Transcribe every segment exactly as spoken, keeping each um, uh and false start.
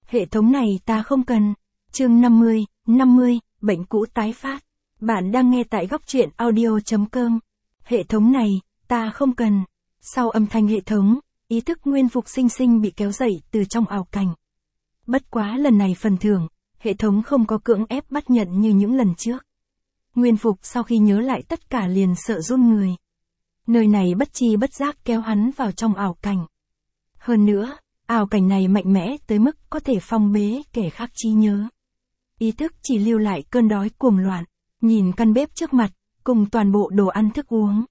Hệ thống này ta không cần. Chương năm mươi, năm mươi, bệnh cũ tái phát. Bạn đang nghe tại góc truyện audio chấm com. Hệ thống này, ta không cần. Sau âm thanh hệ thống, ý thức Nguyên Phục sinh sinh bị kéo dậy từ trong ảo cảnh. Bất quá lần này phần thưởng, hệ thống không có cưỡng ép bắt nhận như những lần trước. Nguyên Phục sau khi nhớ lại tất cả liền sợ run người. Nơi này bất chi bất giác kéo hắn vào trong ảo cảnh. Hơn nữa, ảo cảnh này mạnh mẽ tới mức có thể phong bế kẻ khác trí nhớ. Ý thức chỉ lưu lại cơn đói cuồng loạn, nhìn căn bếp trước mặt, cùng toàn bộ đồ ăn thức uống.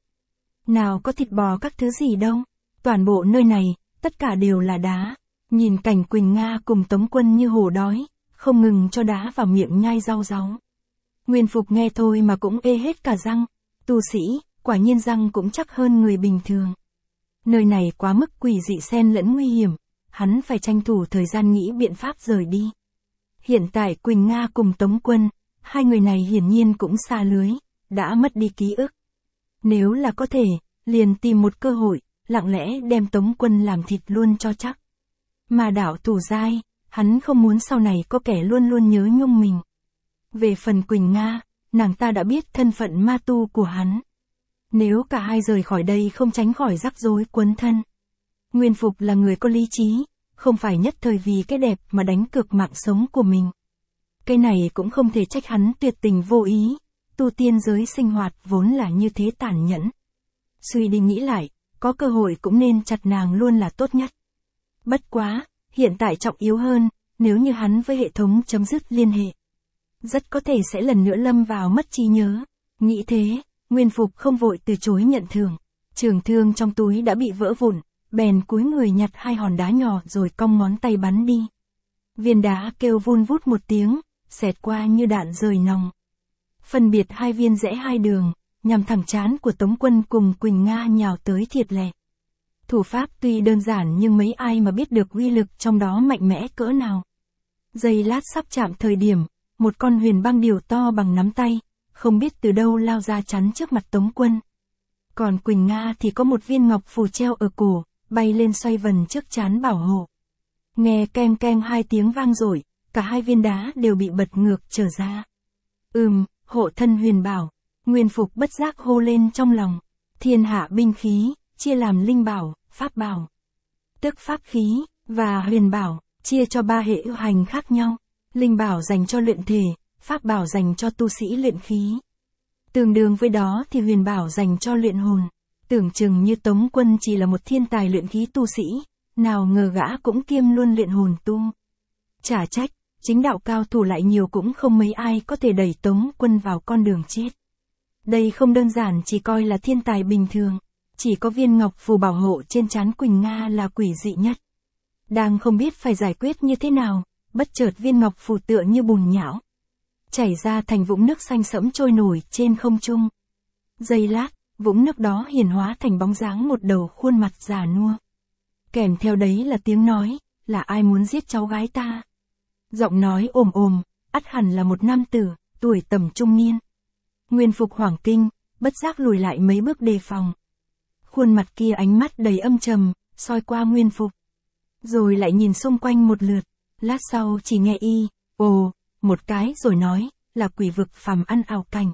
Nào có thịt bò các thứ gì đâu, toàn bộ nơi này, tất cả đều là đá. Nhìn cảnh Quỳnh Nga cùng Tống Quân như hổ đói, không ngừng cho đá vào miệng nhai rau ráu. Nguyên Phục nghe thôi mà cũng ê hết cả răng, tu sĩ, quả nhiên răng cũng chắc hơn người bình thường. Nơi này quá mức quỷ dị xen lẫn nguy hiểm, hắn phải tranh thủ thời gian nghĩ biện pháp rời đi. Hiện tại Quỳnh Nga cùng Tống Quân, hai người này hiển nhiên cũng xa lưới, đã mất đi ký ức. Nếu là có thể, liền tìm một cơ hội, lặng lẽ đem Tống Quân làm thịt luôn cho chắc. Mà đảo thủ giai, hắn không muốn sau này có kẻ luôn luôn nhớ nhung mình. Về phần Quỳnh Nga, nàng ta đã biết thân phận ma tu của hắn. Nếu cả hai rời khỏi đây không tránh khỏi rắc rối quấn thân. Nguyên Phục là người có lý trí, không phải nhất thời vì cái đẹp mà đánh cược mạng sống của mình. Cái này cũng không thể trách hắn tuyệt tình vô ý, tu tiên giới sinh hoạt vốn là như thế tàn nhẫn. Suy đi nghĩ lại, có cơ hội cũng nên chặt nàng luôn là tốt nhất. Bất quá, hiện tại trọng yếu hơn, nếu như hắn với hệ thống chấm dứt liên hệ. Rất có thể sẽ lần nữa lâm vào mất trí nhớ. Nghĩ thế, Nguyên Phục không vội từ chối nhận thưởng. Trường thương trong túi đã bị vỡ vụn, bèn cúi người nhặt hai hòn đá nhỏ rồi cong ngón tay bắn đi. Viên đá kêu vun vút một tiếng, xẹt qua như đạn rời nòng. Phân biệt hai viên rẽ hai đường, nhằm thẳng trán của Tống Quân cùng Quỳnh Nga nhào tới thiệt lẹ. Thủ pháp tuy đơn giản nhưng mấy ai mà biết được uy lực trong đó mạnh mẽ cỡ nào. Giây lát sắp chạm thời điểm, một con huyền băng điểu to bằng nắm tay, không biết từ đâu lao ra chắn trước mặt Tống Quân. Còn Quỳnh Nga thì có một viên ngọc phù treo ở cổ, bay lên xoay vần trước trán bảo hộ. Nghe keng keng hai tiếng vang dội, cả hai viên đá đều bị bật ngược trở ra. Ừm, hộ thân huyền bảo. Nguyên Phục bất giác hô lên trong lòng. Thiên hạ binh khí, chia làm linh bảo, pháp bảo. Tức pháp khí, và huyền bảo, chia cho ba hệ ưu hành khác nhau. Linh bảo dành cho luyện thể, pháp bảo dành cho tu sĩ luyện khí. Tương đương với đó thì huyền bảo dành cho luyện hồn. Tưởng chừng như Tống Quân chỉ là một thiên tài luyện khí tu sĩ, nào ngờ gã cũng kiêm luôn luyện hồn tu. Chả trách, chính đạo cao thủ lại nhiều cũng không mấy ai có thể đẩy Tống Quân vào con đường chết. Đây không đơn giản chỉ coi là thiên tài bình thường, chỉ có viên ngọc phù bảo hộ trên trán Quỳnh Nga là quỷ dị nhất. Đang không biết phải giải quyết như thế nào, bất chợt viên ngọc phù tựa như bùn nhão, chảy ra thành vũng nước xanh sẫm trôi nổi trên không trung. Giây lát, vũng nước đó hiển hóa thành bóng dáng một đầu khuôn mặt già nua. Kèm theo đấy là tiếng nói, là ai muốn giết cháu gái ta? Giọng nói ồm ồm, ắt hẳn là một nam tử, tuổi tầm trung niên. Nguyên Phục hoảng kinh, bất giác lùi lại mấy bước đề phòng. Khuôn mặt kia ánh mắt đầy âm trầm, soi qua Nguyên Phục. Rồi lại nhìn xung quanh một lượt, lát sau chỉ nghe y, ồ, một cái rồi nói, là quỷ vực phàm ăn ảo cảnh.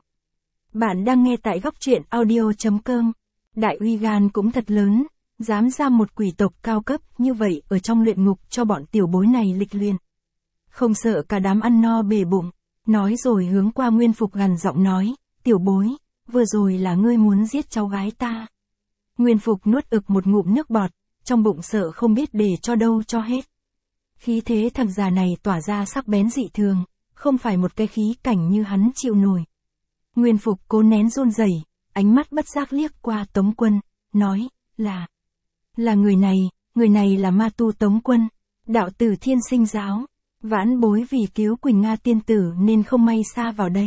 Bạn đang nghe tại góc truyện audio chấm com. Đại uy gan cũng thật lớn, dám giam một quỷ tộc cao cấp như vậy ở trong luyện ngục cho bọn tiểu bối này lịch luyện. Không sợ cả đám ăn no bể bụng, nói rồi hướng qua Nguyên Phục gằn giọng nói, tiểu bối, vừa rồi là ngươi muốn giết cháu gái ta. Nguyên Phục nuốt ực một ngụm nước bọt, trong bụng sợ không biết để cho đâu cho hết. Khí thế thằng già này tỏa ra sắc bén dị thường, không phải một cái khí cảnh như hắn chịu nổi. Nguyên Phục cố nén run rẩy, ánh mắt bất giác liếc qua Tống Quân, nói, là, là người này, người này là ma tu Tống Quân, đạo tử Thiên Sinh giáo, vãn bối vì cứu Quỳnh Nga tiên tử nên không may xa vào đây.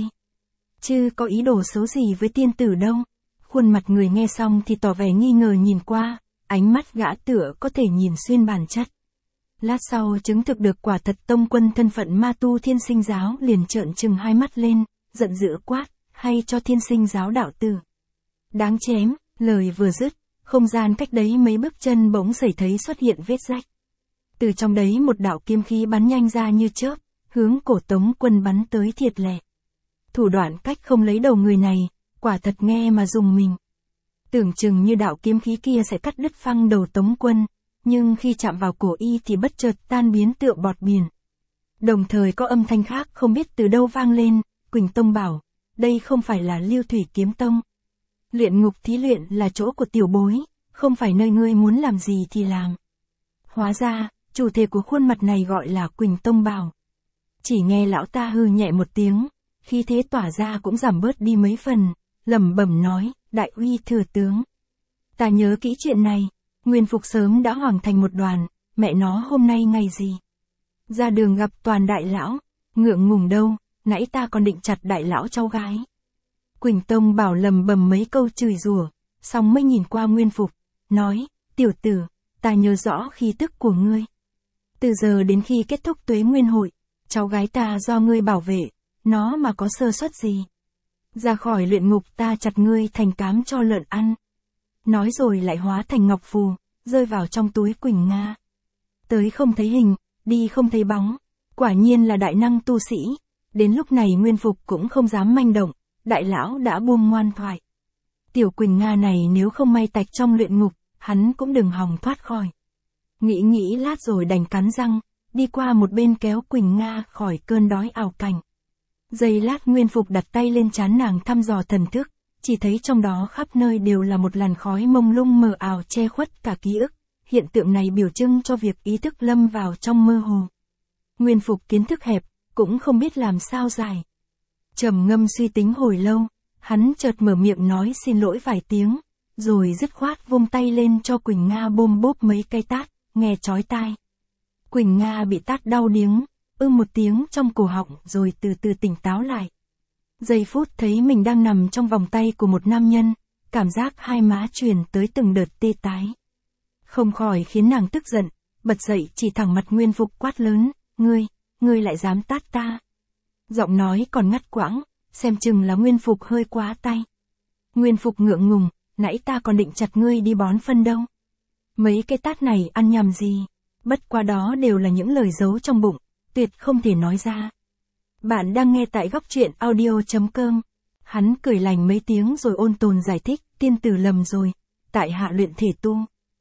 Chứ có ý đồ xấu gì với tiên tử đâu. Khuôn mặt người nghe xong thì tỏ vẻ nghi ngờ nhìn qua, ánh mắt gã tựa có thể nhìn xuyên bản chất. Lát sau chứng thực được quả thật Tống Quân thân phận ma tu Thiên Sinh giáo liền trợn trừng hai mắt lên, giận dữ quát, hay cho Thiên Sinh giáo đạo tử. Đáng chém, lời vừa dứt, không gian cách đấy mấy bước chân bỗng xảy thấy xuất hiện vết rách. Từ trong đấy một đạo kiếm khí bắn nhanh ra như chớp, hướng cổ Tống Quân bắn tới thiệt lẹ. Thủ đoạn cách không lấy đầu người này, quả thật nghe mà dùng mình. Tưởng chừng như đạo kiếm khí kia sẽ cắt đứt phăng đầu Tống Quân, nhưng khi chạm vào cổ y thì bất chợt tan biến tựa bọt biển. Đồng thời có âm thanh khác không biết từ đâu vang lên, Quỳnh Tông bảo, đây không phải là Lưu Thủy Kiếm Tông. Luyện ngục thí luyện là chỗ của tiểu bối, không phải nơi ngươi muốn làm gì thì làm. Hóa ra, chủ thể của khuôn mặt này gọi là Quỳnh Tông bảo. Chỉ nghe lão ta hư nhẹ một tiếng, khi thế tỏa ra cũng giảm bớt đi mấy phần, lẩm bẩm nói, đại uy thừa tướng. Ta nhớ kỹ chuyện này, Nguyên Phục sớm đã hoàn thành một đoàn, mẹ nó hôm nay ngày gì. Ra đường gặp toàn đại lão, ngượng ngùng đâu, nãy ta còn định chặt đại lão cháu gái. Quỳnh Tông bảo lầm bầm mấy câu chửi rủa, xong mới nhìn qua Nguyên Phục, nói, tiểu tử, ta nhớ rõ khí tức của ngươi. Từ giờ đến khi kết thúc tuế nguyên hội, cháu gái ta do ngươi bảo vệ, nó mà có sơ suất gì. Ra khỏi luyện ngục ta chặt ngươi thành cám cho lợn ăn. Nói rồi lại hóa thành ngọc phù, rơi vào trong túi Quỳnh Nga. Tới không thấy hình, đi không thấy bóng, quả nhiên là đại năng tu sĩ. Đến lúc này Nguyên Phục cũng không dám manh động, đại lão đã buông ngoan thoại. Tiểu Quỳnh Nga này nếu không may tạch trong luyện ngục, hắn cũng đừng hòng thoát khỏi. Nghĩ nghĩ lát rồi đành cắn răng, đi qua một bên kéo Quỳnh Nga khỏi cơn đói ảo cảnh. Giây lát Nguyên Phục đặt tay lên trán nàng thăm dò thần thức, chỉ thấy trong đó khắp nơi đều là một làn khói mông lung mờ ảo che khuất cả ký ức. Hiện tượng này biểu trưng cho việc ý thức lâm vào trong mơ hồ. Nguyên Phục kiến thức hẹp, cũng không biết làm sao giải. Trầm ngâm suy tính hồi lâu, hắn chợt mở miệng nói xin lỗi vài tiếng, rồi dứt khoát vung tay lên cho Quỳnh Nga bôm bốp mấy cây tát, nghe chói tai. Quỳnh Nga bị tát đau điếng, ư một tiếng trong cổ họng rồi từ từ tỉnh táo lại. Giây phút thấy mình đang nằm trong vòng tay của một nam nhân, cảm giác hai má truyền tới từng đợt tê tái. Không khỏi khiến nàng tức giận, bật dậy chỉ thẳng mặt Nguyên Phục quát lớn, ngươi, ngươi lại dám tát ta. Giọng nói còn ngắt quãng, xem chừng là Nguyên Phục hơi quá tay. Nguyên Phục ngượng ngùng, nãy ta còn định chặt ngươi đi bón phân đâu. Mấy cái tát này ăn nhầm gì, bất qua đó đều là những lời giấu trong bụng, tuyệt không thể nói ra. Bạn đang nghe tại góc truyện audio chấm com. Hắn cười lành mấy tiếng rồi ôn tồn giải thích, tiên tử lầm rồi, tại hạ luyện thể tu.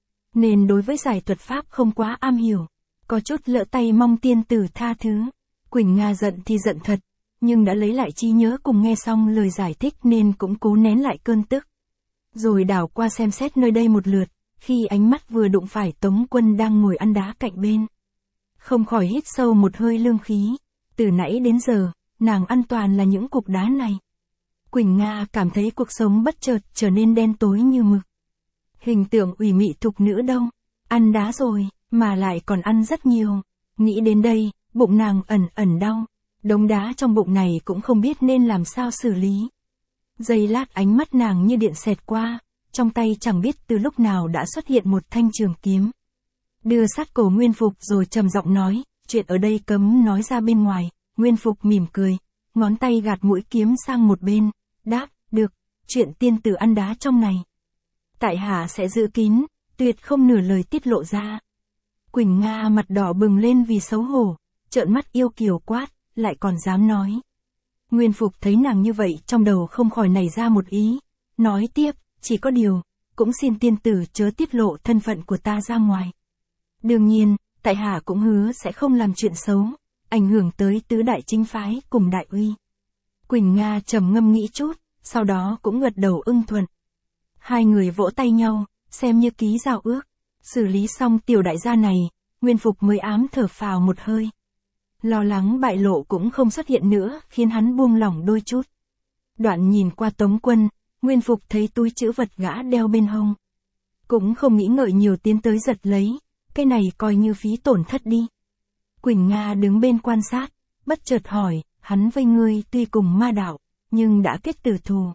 Nên đối với giải thuật pháp không quá am hiểu, có chút lỡ tay mong tiên tử tha thứ. Quỳnh Nga giận thì giận thật, nhưng đã lấy lại trí nhớ cùng nghe xong lời giải thích nên cũng cố nén lại cơn tức. Rồi đảo qua xem xét nơi đây một lượt, khi ánh mắt vừa đụng phải Tống Quân đang ngồi ăn đá cạnh bên. Không khỏi hít sâu một hơi lương khí, từ nãy đến giờ, nàng ăn toàn là những cục đá này. Quỳnh Nga cảm thấy cuộc sống bất chợt trở nên đen tối như mực. Hình tượng ủy mị thục nữ đâu, ăn đá rồi, mà lại còn ăn rất nhiều. Nghĩ đến đây, bụng nàng ẩn ẩn đau, đống đá trong bụng này cũng không biết nên làm sao xử lý. Giây lát ánh mắt nàng như điện xẹt qua, trong tay chẳng biết từ lúc nào đã xuất hiện một thanh trường kiếm. Đưa sát cổ Nguyên Phục rồi trầm giọng nói, chuyện ở đây cấm nói ra bên ngoài. Nguyên Phục mỉm cười, ngón tay gạt mũi kiếm sang một bên, đáp, được, chuyện tiên tử ăn đá trong này. Tại hạ sẽ giữ kín, tuyệt không nửa lời tiết lộ ra. Quỳnh Nga mặt đỏ bừng lên vì xấu hổ, trợn mắt yêu kiều quát, lại còn dám nói. Nguyên Phục thấy nàng như vậy trong đầu không khỏi nảy ra một ý, nói tiếp, chỉ có điều, cũng xin tiên tử chớ tiết lộ thân phận của ta ra ngoài. Đương nhiên, tại hạ cũng hứa sẽ không làm chuyện xấu, ảnh hưởng tới tứ đại chính phái cùng đại uy. Quỳnh Nga trầm ngâm nghĩ chút, sau đó cũng gật đầu ưng thuận. Hai người vỗ tay nhau, xem như ký giao ước. Xử lý xong tiểu đại gia này, Nguyên Phục mới ám thở phào một hơi. Lo lắng bại lộ cũng không xuất hiện nữa, khiến hắn buông lỏng đôi chút. Đoạn nhìn qua Tống Quân, Nguyên Phục thấy túi trữ vật gã đeo bên hông. Cũng không nghĩ ngợi nhiều tiến tới giật lấy, cái này coi như phí tổn thất đi. Quỳnh Nga đứng bên quan sát, bất chợt hỏi, hắn với ngươi tuy cùng ma đạo, nhưng đã kết tử thù.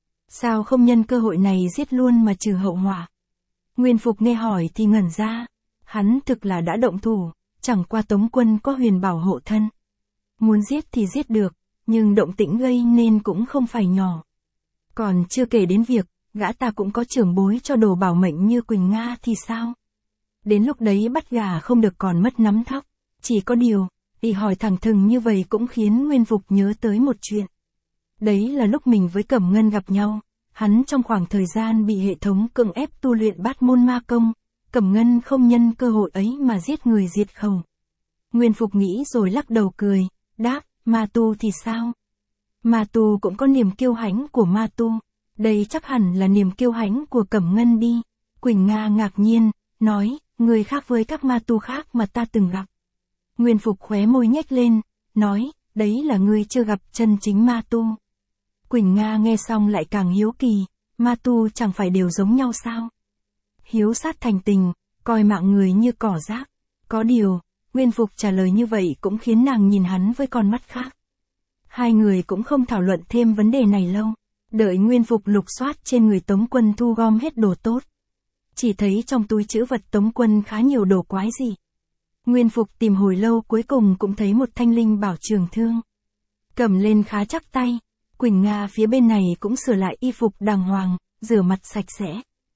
Sao không nhân cơ hội này giết luôn mà trừ hậu họa? Nguyên Phục nghe hỏi thì ngẩn ra, hắn thực là đã động thủ, chẳng qua Tống Quân có huyền bảo hộ thân. Muốn giết thì giết được, nhưng động tĩnh gây nên cũng không phải nhỏ. Còn chưa kể đến việc, gã ta cũng có trưởng bối cho đồ bảo mệnh như Quỳnh Nga thì sao? Đến lúc đấy bắt gà không được còn mất nắm thóc. Chỉ có điều, y hỏi thẳng thừng như vậy cũng khiến Nguyên Phục nhớ tới một chuyện. Đấy là lúc mình với Cẩm Ngân gặp nhau, hắn trong khoảng thời gian bị hệ thống cưỡng ép tu luyện bát môn ma công, Cẩm Ngân không nhân cơ hội ấy mà giết người diệt khẩu. Nguyên Phục nghĩ rồi lắc đầu cười, đáp, ma tu thì sao? Ma tu cũng có niềm kiêu hãnh của ma tu, đây chắc hẳn là niềm kiêu hãnh của Cẩm Ngân đi. Quỳnh Nga ngạc nhiên, nói, người khác với các ma tu khác mà ta từng gặp. Nguyên Phục khóe môi nhếch lên, nói, đấy là ngươi chưa gặp chân chính ma tu. Quỳnh Nga nghe xong lại càng hiếu kỳ, ma tu chẳng phải đều giống nhau sao? Hiếu sát thành tình, coi mạng người như cỏ rác. Có điều, Nguyên Phục trả lời như vậy cũng khiến nàng nhìn hắn với con mắt khác. Hai người cũng không thảo luận thêm vấn đề này lâu. Đợi Nguyên Phục lục soát trên người Tống Quân thu gom hết đồ tốt. Chỉ thấy trong túi trữ vật Tống Quân khá nhiều đồ quái gì. Nguyên Phục tìm hồi lâu cuối cùng cũng thấy một thanh linh bảo trường thương. Cầm lên khá chắc tay. Quỳnh Nga phía bên này cũng sửa lại y phục đàng hoàng, rửa mặt sạch sẽ.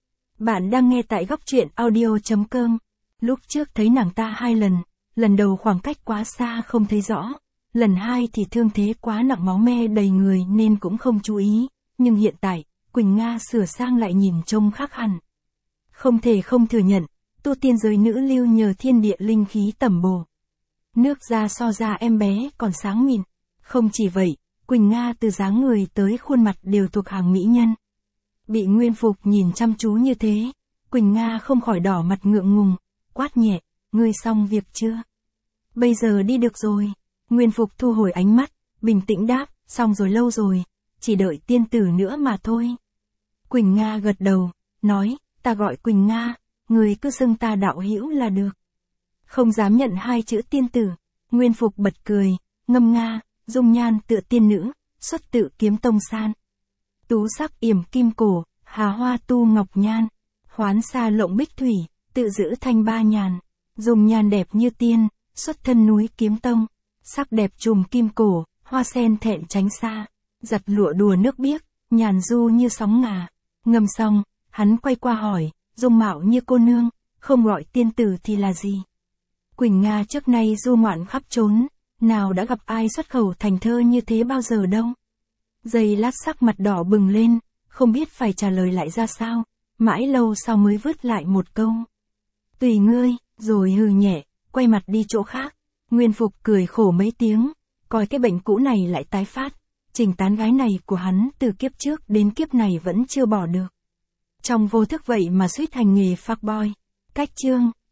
Bạn đang nghe tại góc truyện audio chấm com. Lúc trước thấy nàng ta hai lần, lần đầu khoảng cách quá xa không thấy rõ, lần hai thì thương thế quá nặng máu me đầy người nên cũng không chú ý, nhưng hiện tại, Quỳnh Nga sửa sang lại nhìn trông khác hẳn. Không thể không thừa nhận, tu tiên giới nữ lưu nhờ thiên địa linh khí tẩm bổ. Nước da so da em bé còn sáng mịn. Không chỉ vậy, Quỳnh Nga từ dáng người tới khuôn mặt đều thuộc hàng mỹ nhân. Bị Nguyên Phục nhìn chăm chú như thế, Quỳnh Nga không khỏi đỏ mặt ngượng ngùng, quát nhẹ, ngươi xong việc chưa? Bây giờ đi được rồi. Nguyên Phục thu hồi ánh mắt, bình tĩnh đáp, xong rồi lâu rồi, chỉ đợi tiên tử nữa mà thôi. Quỳnh Nga gật đầu, nói, ta gọi Quỳnh Nga, người cứ xưng ta đạo hữu là được. Không dám nhận hai chữ tiên tử, Nguyên Phục bật cười, ngâm nga, dung nhan tựa tiên nữ, xuất tự kiếm tông san. Tú sắc yểm kim cổ, hà hoa tu ngọc nhan, hoán xa lộng bích thủy, tự giữ thanh ba nhàn. Dùng nhan đẹp như tiên, xuất thân núi kiếm tông, sắc đẹp trùm kim cổ, hoa sen thẹn tránh xa, giặt lụa đùa nước biếc, nhàn du như sóng ngà. Ngâm xong, hắn quay qua hỏi, dung mạo như cô nương, không gọi tiên tử thì là gì? Quỳnh Nga trước nay du ngoạn khắp trốn, nào đã gặp ai xuất khẩu thành thơ như thế bao giờ đâu. Giây lát sắc mặt đỏ bừng lên, không biết phải trả lời lại ra sao, mãi lâu sau mới vứt lại một câu. Tùy ngươi, rồi hừ nhẹ, quay mặt đi chỗ khác. Nguyên Phục cười khổ mấy tiếng, coi cái bệnh cũ này lại tái phát, trình tán gái này của hắn từ kiếp trước đến kiếp này vẫn chưa bỏ được. Trong vô thức vậy mà suýt hành nghề fuckboy. Cách chương